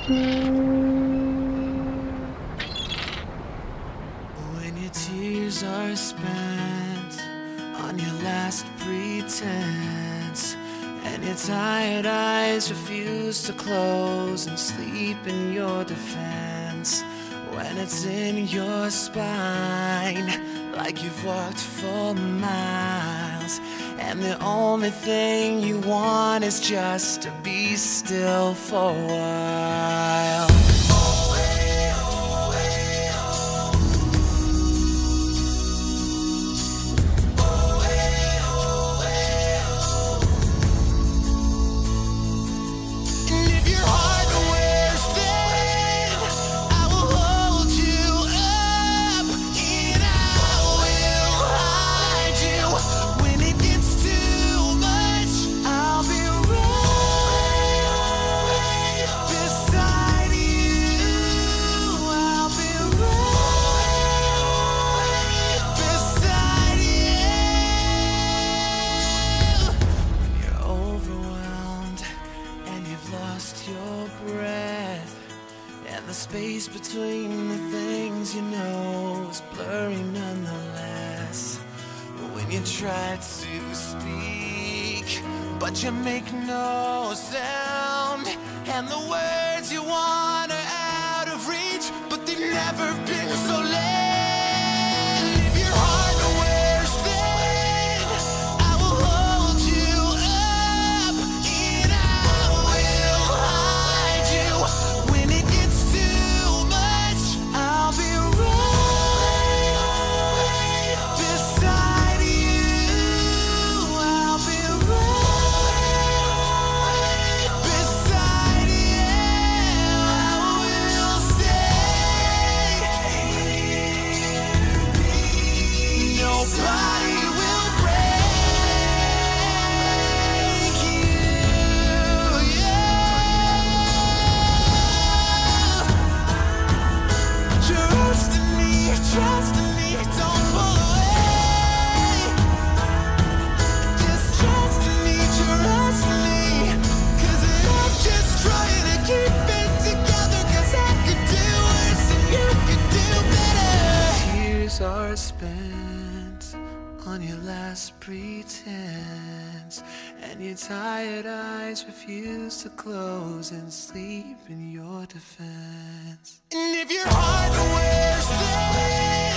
When your tears are spent on your last pretense, and your tired eyes refuse to close and sleep in your defense, when it's in your spine like you've walked for miles, and the only thing you want is just to be still for a while. The space between the things you know is blurry nonetheless. When you try to speak, but you make no sound, and the words you want are out of reach, but they've never been so late. Are spent on your last pretense, and your tired eyes refuse to close and sleep in your defense. And if your heart wears thin,